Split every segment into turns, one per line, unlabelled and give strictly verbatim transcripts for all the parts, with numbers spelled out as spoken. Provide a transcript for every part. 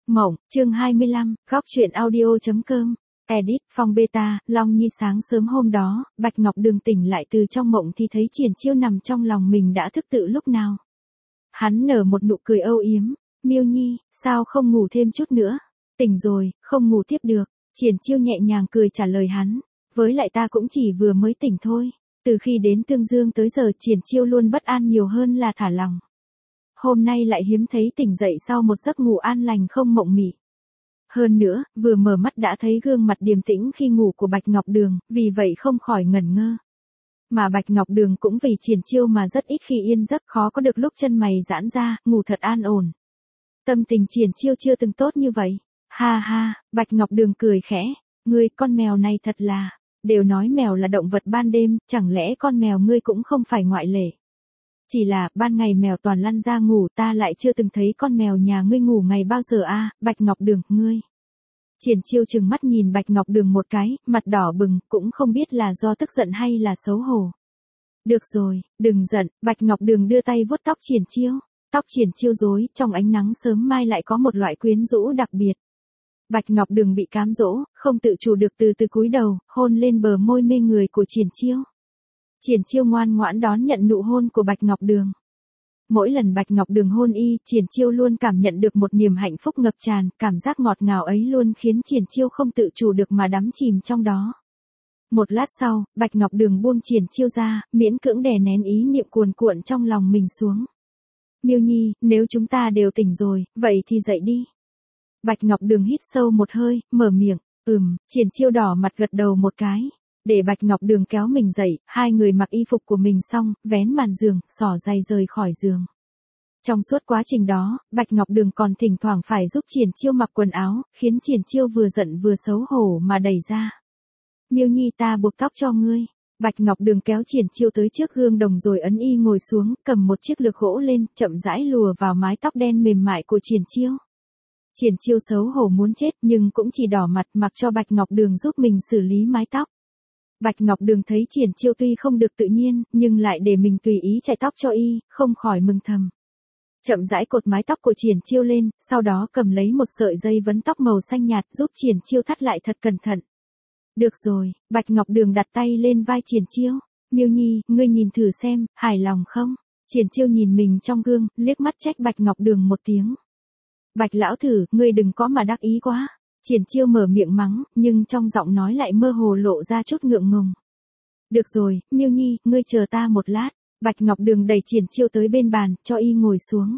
Mộng, chương hai mươi lăm, góc truyện audio.com, edit, Phong beta, Long Nhi. Sáng sớm hôm đó, Bạch Ngọc Đường tỉnh lại từ trong mộng thì thấy Triển Chiêu nằm trong lòng mình đã thức tự lúc nào. Hắn nở một nụ cười âu yếm, Miêu Nhi, sao không ngủ thêm chút nữa? Tỉnh rồi, không ngủ tiếp được. Triển Chiêu nhẹ nhàng cười trả lời hắn, với lại ta cũng chỉ vừa mới tỉnh thôi. Từ khi đến Tương Dương tới giờ Triển Chiêu luôn bất an nhiều hơn là thả lòng. Hôm nay lại hiếm thấy tỉnh dậy sau một giấc ngủ an lành không mộng mị. Hơn nữa, vừa mở mắt đã thấy gương mặt điềm tĩnh khi ngủ của Bạch Ngọc Đường, vì vậy không khỏi ngẩn ngơ. Mà Bạch Ngọc Đường cũng vì Triển Chiêu mà rất ít khi yên giấc, khó có được lúc chân mày giãn ra, ngủ thật an ổn. Tâm tình Triển Chiêu chưa từng tốt như vậy. Ha ha, Bạch Ngọc Đường cười khẽ, ngươi con mèo này thật là, đều nói mèo là động vật ban đêm, chẳng lẽ con mèo ngươi cũng không phải ngoại lệ. Chỉ là, ban ngày mèo toàn lăn ra ngủ, ta lại chưa từng thấy con mèo nhà ngươi ngủ ngày bao giờ a, à, Bạch Ngọc Đường, ngươi. Triển Chiêu trừng mắt nhìn Bạch Ngọc Đường một cái, mặt đỏ bừng, cũng không biết là do tức giận hay là xấu hổ. Được rồi, đừng giận, Bạch Ngọc Đường đưa tay vuốt tóc Triển Chiêu. Tóc Triển Chiêu rối, trong ánh nắng sớm mai lại có một loại quyến rũ đặc biệt. Bạch Ngọc Đường bị cám dỗ, không tự chủ được từ từ cúi đầu, hôn lên bờ môi mê người của Triển Chiêu. Triển Chiêu ngoan ngoãn đón nhận nụ hôn của Bạch Ngọc Đường. Mỗi lần Bạch Ngọc Đường hôn y, Triển Chiêu luôn cảm nhận được một niềm hạnh phúc ngập tràn, cảm giác ngọt ngào ấy luôn khiến Triển Chiêu không tự chủ được mà đắm chìm trong đó. Một lát sau, Bạch Ngọc Đường buông Triển Chiêu ra, miễn cưỡng đè nén ý niệm cuồn cuộn trong lòng mình xuống. Miêu Nhi, nếu chúng ta đều tỉnh rồi, vậy thì dậy đi. Bạch Ngọc Đường hít sâu một hơi, mở miệng, ừm, Triển Chiêu đỏ mặt gật đầu một cái. Để Bạch Ngọc Đường kéo mình dậy, hai người mặc y phục của mình xong, vén màn giường, xỏ giày rời khỏi giường. Trong suốt quá trình đó, Bạch Ngọc Đường còn thỉnh thoảng phải giúp Triển Chiêu mặc quần áo, khiến Triển Chiêu vừa giận vừa xấu hổ mà đẩy ra. Miêu Nhi, ta buộc tóc cho ngươi. Bạch Ngọc Đường kéo Triển Chiêu tới trước gương đồng rồi ấn y ngồi xuống, cầm một chiếc lược gỗ lên, chậm rãi lùa vào mái tóc đen mềm mại của Triển Chiêu. Triển Chiêu xấu hổ muốn chết nhưng cũng chỉ đỏ mặt mặc cho Bạch Ngọc Đường giúp mình xử lý mái tóc. Bạch Ngọc Đường thấy Triển Chiêu tuy không được tự nhiên, nhưng lại để mình tùy ý chải tóc cho y, không khỏi mừng thầm. Chậm rãi cột mái tóc của Triển Chiêu lên, sau đó cầm lấy một sợi dây vấn tóc màu xanh nhạt giúp Triển Chiêu thắt lại thật cẩn thận. Được rồi, Bạch Ngọc Đường đặt tay lên vai Triển Chiêu. Miêu Nhi, ngươi nhìn thử xem, hài lòng không? Triển Chiêu nhìn mình trong gương, liếc mắt trách Bạch Ngọc Đường một tiếng. Bạch lão thử, ngươi đừng có mà đắc ý quá. Triển Chiêu mở miệng mắng, nhưng trong giọng nói lại mơ hồ lộ ra chút ngượng ngùng. Được rồi, Miêu Nhi, ngươi chờ ta một lát. Bạch Ngọc Đường đẩy Triển Chiêu tới bên bàn, cho y ngồi xuống.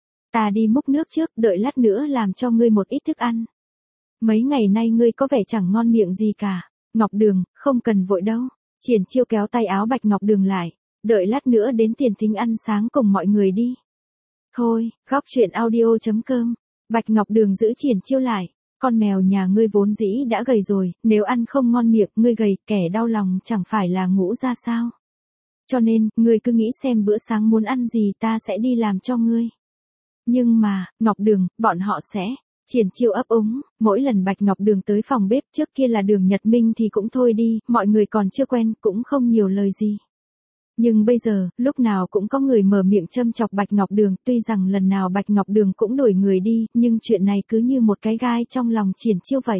Ta đi múc nước trước, đợi lát nữa làm cho ngươi một ít thức ăn. Mấy ngày nay ngươi có vẻ chẳng ngon miệng gì cả. Ngọc Đường, không cần vội đâu. Triển Chiêu kéo tay áo Bạch Ngọc Đường lại. Đợi lát nữa đến tiền thính ăn sáng cùng mọi người đi. Thôi, góc truyện audio.com. Bạch Ngọc Đường giữ Triển Chiêu lại. Con mèo nhà ngươi vốn dĩ đã gầy rồi, nếu ăn không ngon miệng, ngươi gầy, kẻ đau lòng chẳng phải là ngũ ra sao. Cho nên, ngươi cứ nghĩ xem bữa sáng muốn ăn gì ta sẽ đi làm cho ngươi. Nhưng mà, Ngọc Đường, bọn họ sẽ. Triển Chiêu ấp úng, mỗi lần Bạch Ngọc Đường tới phòng bếp, trước kia là Đường Nhật Minh thì cũng thôi đi, mọi người còn chưa quen, cũng không nhiều lời gì. Nhưng bây giờ, lúc nào cũng có người mở miệng châm chọc Bạch Ngọc Đường, tuy rằng lần nào Bạch Ngọc Đường cũng đuổi người đi, nhưng chuyện này cứ như một cái gai trong lòng Triển Chiêu vậy.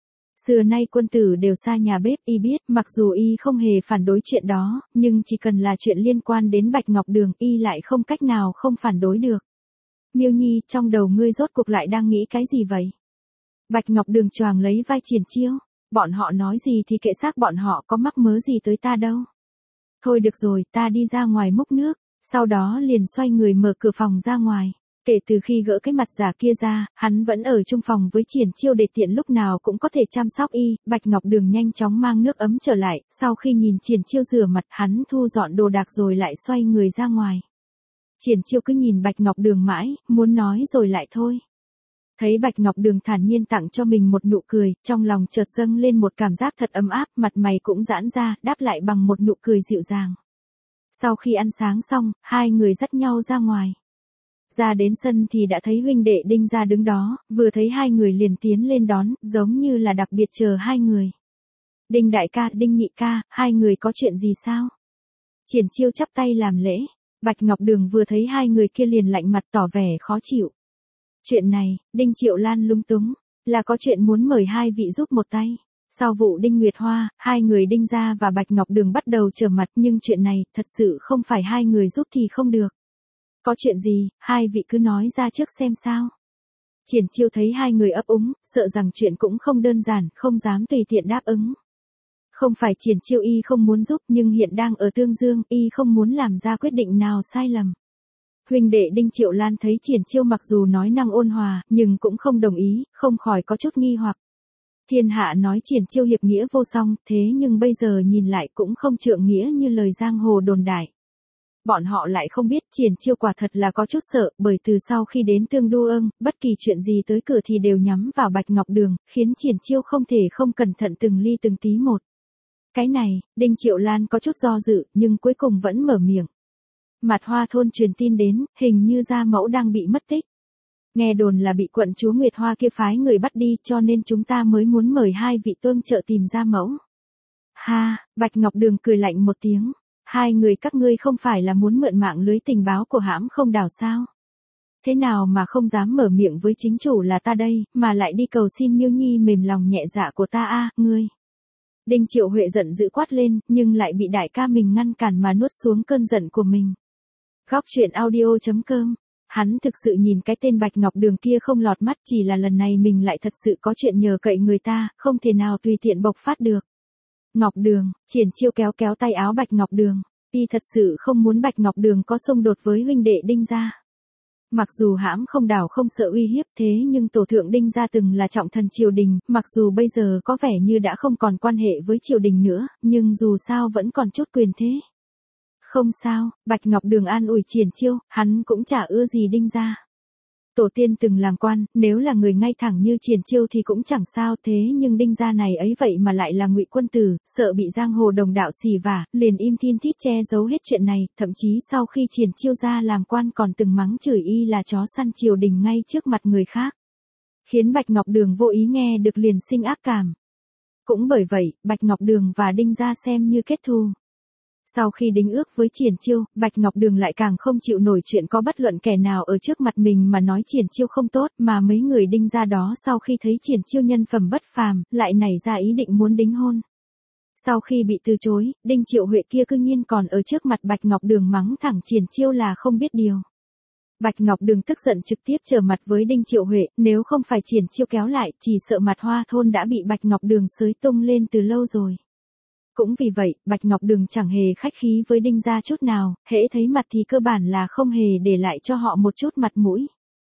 Xưa nay quân tử đều xa nhà bếp, y biết, mặc dù y không hề phản đối chuyện đó, nhưng chỉ cần là chuyện liên quan đến Bạch Ngọc Đường, y lại không cách nào không phản đối được. Miêu Nhi, trong đầu ngươi rốt cuộc lại đang nghĩ cái gì vậy? Bạch Ngọc Đường choàng lấy vai Triển Chiêu, bọn họ nói gì thì kệ xác bọn họ, có mắc mớ gì tới ta đâu. Thôi được rồi, ta đi ra ngoài múc nước, sau đó liền xoay người mở cửa phòng ra ngoài. Kể từ khi gỡ cái mặt giả kia ra, hắn vẫn ở chung phòng với Triển Chiêu để tiện lúc nào cũng có thể chăm sóc y. Bạch Ngọc Đường nhanh chóng mang nước ấm trở lại, sau khi nhìn Triển Chiêu rửa mặt, hắn thu dọn đồ đạc rồi lại xoay người ra ngoài. Triển Chiêu cứ nhìn Bạch Ngọc Đường mãi, muốn nói rồi lại thôi. Thấy Bạch Ngọc Đường thản nhiên tặng cho mình một nụ cười, trong lòng chợt dâng lên một cảm giác thật ấm áp, mặt mày cũng giãn ra, đáp lại bằng một nụ cười dịu dàng. Sau khi ăn sáng xong, hai người dắt nhau ra ngoài. Ra đến sân thì đã thấy huynh đệ Đinh Gia đứng đó, vừa thấy hai người liền tiến lên đón, giống như là đặc biệt chờ hai người. Đinh đại ca, Đinh nhị ca, hai người có chuyện gì sao? Triển Chiêu chắp tay làm lễ. Bạch Ngọc Đường vừa thấy hai người kia liền lạnh mặt tỏ vẻ khó chịu. Chuyện này, Đinh Triệu Lan lúng túng, là có chuyện muốn mời hai vị giúp một tay. Sau vụ Đinh Nguyệt Hoa, hai người Đinh gia và Bạch Ngọc Đường bắt đầu trở mặt, nhưng chuyện này, thật sự không phải hai người giúp thì không được. Có chuyện gì, hai vị cứ nói ra trước xem sao. Triển Chiêu thấy hai người ấp úng, sợ rằng chuyện cũng không đơn giản, không dám tùy tiện đáp ứng. Không phải Triển Chiêu y không muốn giúp, nhưng hiện đang ở Tương Dương, y không muốn làm ra quyết định nào sai lầm. Huynh đệ Đinh Triệu Lan thấy Triển Chiêu mặc dù nói năng ôn hòa, nhưng cũng không đồng ý, không khỏi có chút nghi hoặc. Thiên hạ nói Triển Chiêu hiệp nghĩa vô song, thế nhưng bây giờ nhìn lại cũng không trượng nghĩa như lời giang hồ đồn đại. Bọn họ lại không biết Triển Chiêu quả thật là có chút sợ, bởi từ sau khi đến Tương Đô Ưng, bất kỳ chuyện gì tới cửa thì đều nhắm vào Bạch Ngọc Đường, khiến Triển Chiêu không thể không cẩn thận từng ly từng tí một. Cái này, Đinh Triệu Lan có chút do dự, nhưng cuối cùng vẫn mở miệng. Mạt Hoa thôn truyền tin đến, hình như gia mẫu đang bị mất tích. Nghe đồn là bị quận chúa Nguyệt Hoa kia phái người bắt đi, cho nên chúng ta mới muốn mời hai vị tương trợ tìm gia mẫu. Ha, Bạch Ngọc Đường cười lạnh một tiếng. Hai người các ngươi không phải là muốn mượn mạng lưới tình báo của hãm không đảo sao? Thế nào mà không dám mở miệng với chính chủ là ta đây, mà lại đi cầu xin Miêu Nhi mềm lòng nhẹ dạ của ta a, ngươi. Đinh Triệu Huệ giận dữ quát lên, nhưng lại bị đại ca mình ngăn cản mà nuốt xuống cơn giận của mình. Góc truyện audio chấm com. Hắn thực sự nhìn cái tên Bạch Ngọc Đường kia không lọt mắt, chỉ là lần này mình lại thật sự có chuyện nhờ cậy người ta, không thể nào tùy tiện bộc phát được. Ngọc Đường, Triển Chiêu kéo kéo tay áo Bạch Ngọc Đường, y thật sự không muốn Bạch Ngọc Đường có xung đột với huynh đệ Đinh gia. Mặc dù hãm không đảo không sợ uy hiếp, thế nhưng tổ thượng Đinh gia từng là trọng thần triều đình, mặc dù bây giờ có vẻ như đã không còn quan hệ với triều đình nữa, nhưng dù sao vẫn còn chút quyền thế. Không sao, Bạch Ngọc Đường an ủi Triển Chiêu, hắn cũng chả ưa gì Đinh gia. Tổ tiên từng làm quan, nếu là người ngay thẳng như Triển Chiêu thì cũng chẳng sao, thế nhưng Đinh gia này ấy vậy mà lại là ngụy quân tử, sợ bị giang hồ đồng đạo xỉ vả, liền im thiên thít che giấu hết chuyện này, thậm chí sau khi Triển Chiêu ra làm quan còn từng mắng chửi y là chó săn triều đình ngay trước mặt người khác. Khiến Bạch Ngọc Đường vô ý nghe được liền sinh ác cảm. Cũng bởi vậy, Bạch Ngọc Đường và Đinh gia xem như kết thù. Sau khi đính ước với Triển Chiêu, Bạch Ngọc Đường lại càng không chịu nổi chuyện có bất luận kẻ nào ở trước mặt mình mà nói Triển Chiêu không tốt, mà mấy người Đinh gia đó sau khi thấy Triển Chiêu nhân phẩm bất phàm, lại nảy ra ý định muốn đính hôn. Sau khi bị từ chối, Đinh Triệu Huệ kia cư nhiên còn ở trước mặt Bạch Ngọc Đường mắng thẳng Triển Chiêu là không biết điều. Bạch Ngọc Đường tức giận trực tiếp trở mặt với Đinh Triệu Huệ, nếu không phải Triển Chiêu kéo lại, chỉ sợ Mạt Hoa thôn đã bị Bạch Ngọc Đường xới tung lên từ lâu rồi. Cũng vì vậy, Bạch Ngọc Đường chẳng hề khách khí với Đinh gia chút nào, hễ thấy mặt thì cơ bản là không hề để lại cho họ một chút mặt mũi.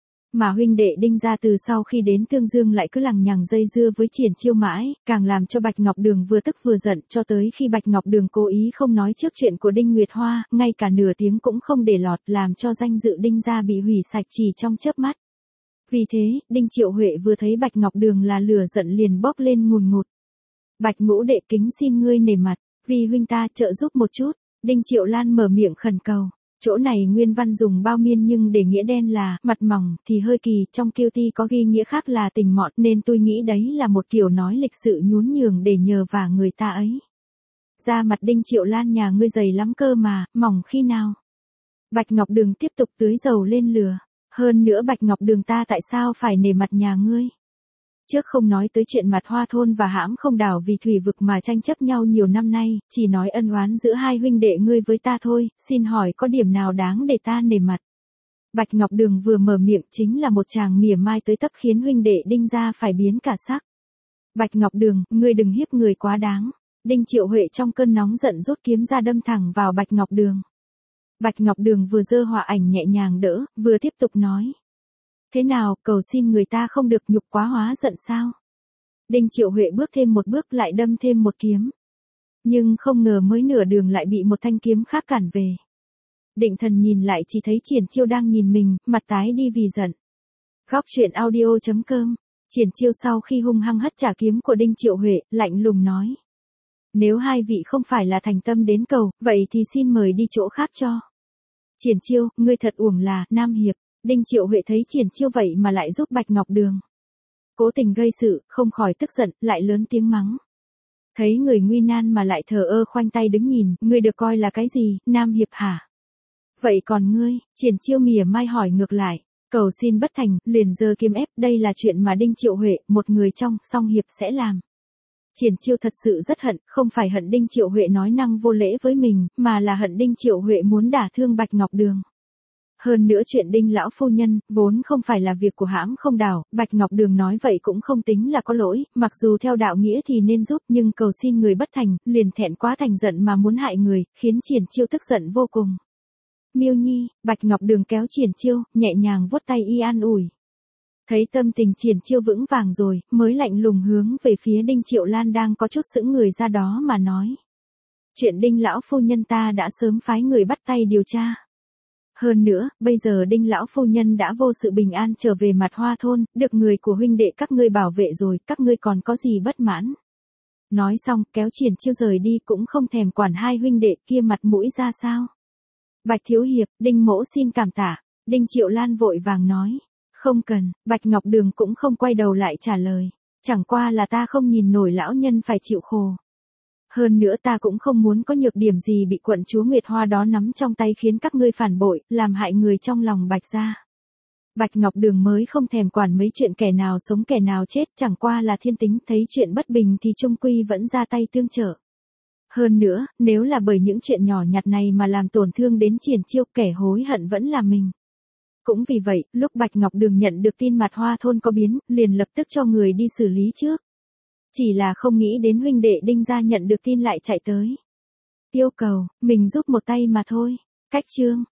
Mà huynh đệ Đinh gia từ sau khi đến Tương Dương lại cứ lằng nhằng dây dưa với Triển Chiêu mãi, càng làm cho Bạch Ngọc Đường vừa tức vừa giận, cho tới khi Bạch Ngọc Đường cố ý không nói trước chuyện của Đinh Nguyệt Hoa, ngay cả nửa tiếng cũng không để lọt, làm cho danh dự Đinh gia bị hủy sạch chỉ trong chớp mắt. Vì thế, Đinh Triệu Huệ vừa thấy Bạch Ngọc Đường là lửa giận liền bốc lên ngùn ngụt. Bạch ngũ đệ kính xin ngươi nể mặt, vì huynh ta trợ giúp một chút. Đinh Triệu Lan mở miệng khẩn cầu. Chỗ này nguyên văn dùng bao miên nhưng để nghĩa đen là mặt mỏng thì hơi kỳ, trong kiêu ti có ghi nghĩa khác là tình mọn, nên tôi nghĩ đấy là một kiểu nói lịch sự nhún nhường để nhờ vả người ta ấy. Ra mặt Đinh Triệu Lan nhà ngươi dày lắm cơ mà, mỏng khi nào? Bạch Ngọc Đường tiếp tục tưới dầu lên lửa. Hơn nữa Bạch Ngọc Đường ta tại sao phải nể mặt nhà ngươi? Trước không nói tới chuyện Mạt Hoa thôn và hãm không đảo vì thủy vực mà tranh chấp nhau nhiều năm nay, chỉ nói ân oán giữa hai huynh đệ ngươi với ta thôi, xin hỏi có điểm nào đáng để ta nể mặt. Bạch Ngọc Đường vừa mở miệng chính là một tràng mỉa mai tới tấp khiến huynh đệ Đinh gia phải biến cả sắc. Bạch Ngọc Đường, ngươi đừng hiếp người quá đáng. Đinh Triệu Huệ trong cơn nóng giận rút kiếm ra đâm thẳng vào Bạch Ngọc Đường. Bạch Ngọc Đường vừa giơ họa ảnh nhẹ nhàng đỡ, vừa tiếp tục nói. Thế nào, cầu xin người ta không được nhục quá hóa giận sao? Đinh Triệu Huệ bước thêm một bước lại đâm thêm một kiếm. Nhưng không ngờ mới nửa đường lại bị một thanh kiếm khác cản về. Định thần nhìn lại chỉ thấy Triển Chiêu đang nhìn mình, mặt tái đi vì giận. Góc truyện audio chấm com. Triển Chiêu sau khi hung hăng hất trả kiếm của Đinh Triệu Huệ, lạnh lùng nói. Nếu hai vị không phải là thành tâm đến cầu, vậy thì xin mời đi chỗ khác cho. Triển Chiêu, ngươi thật uổng là, Nam Hiệp. Đinh Triệu Huệ thấy Triển Chiêu vậy mà lại giúp Bạch Ngọc Đường cố tình gây sự, không khỏi tức giận, lại lớn tiếng mắng. Thấy người nguy nan mà lại thờ ơ khoanh tay đứng nhìn, ngươi được coi là cái gì, Nam Hiệp hả? Vậy còn ngươi? Triển Chiêu mỉa mai hỏi ngược lại. Cầu xin bất thành, liền giơ kiếm ép, đây là chuyện mà Đinh Triệu Huệ, một người trong song hiệp sẽ làm. Triển Chiêu thật sự rất hận, không phải hận Đinh Triệu Huệ nói năng vô lễ với mình, mà là hận Đinh Triệu Huệ muốn đả thương Bạch Ngọc Đường. Hơn nữa chuyện Đinh lão phu nhân, vốn không phải là việc của hãng không đảo, Bạch Ngọc Đường nói vậy cũng không tính là có lỗi, mặc dù theo đạo nghĩa thì nên giúp nhưng cầu xin người bất thành, liền thẹn quá thành giận mà muốn hại người, khiến Triển Chiêu tức giận vô cùng. Miêu Nhi, Bạch Ngọc Đường kéo Triển Chiêu, nhẹ nhàng vuốt tay y an ủi. Thấy tâm tình Triển Chiêu vững vàng rồi, mới lạnh lùng hướng về phía Đinh Triệu Lan đang có chút sững người ra đó mà nói. Chuyện Đinh lão phu nhân ta đã sớm phái người bắt tay điều tra. Hơn nữa, bây giờ Đinh lão phu nhân đã vô sự bình an trở về Mặt Hoa thôn, được người của huynh đệ các ngươi bảo vệ rồi, các ngươi còn có gì bất mãn. Nói xong, kéo Triển Chiêu rời đi cũng không thèm quản hai huynh đệ kia mặt mũi ra sao. Bạch thiếu hiệp, Đinh mỗ xin cảm tạ. Đinh Triệu Lan vội vàng nói. Không cần, Bạch Ngọc Đường cũng không quay đầu lại trả lời. Chẳng qua là ta không nhìn nổi lão nhân phải chịu khổ. Hơn nữa ta cũng không muốn có nhược điểm gì bị quận chúa Nguyệt Hoa đó nắm trong tay khiến các ngươi phản bội, làm hại người trong lòng Bạch gia. Bạch Ngọc Đường mới không thèm quản mấy chuyện kẻ nào sống kẻ nào chết, chẳng qua là thiên tính, thấy chuyện bất bình thì trung quy vẫn ra tay tương trợ. Hơn nữa, nếu là bởi những chuyện nhỏ nhặt này mà làm tổn thương đến Triển Chiêu, kẻ hối hận vẫn là mình. Cũng vì vậy, lúc Bạch Ngọc Đường nhận được tin Mặt Hoa thôn có biến, liền lập tức cho người đi xử lý trước. Chỉ là không nghĩ đến huynh đệ Đinh gia nhận được tin lại chạy tới. Yêu cầu, mình giúp một tay mà thôi. Cách chương.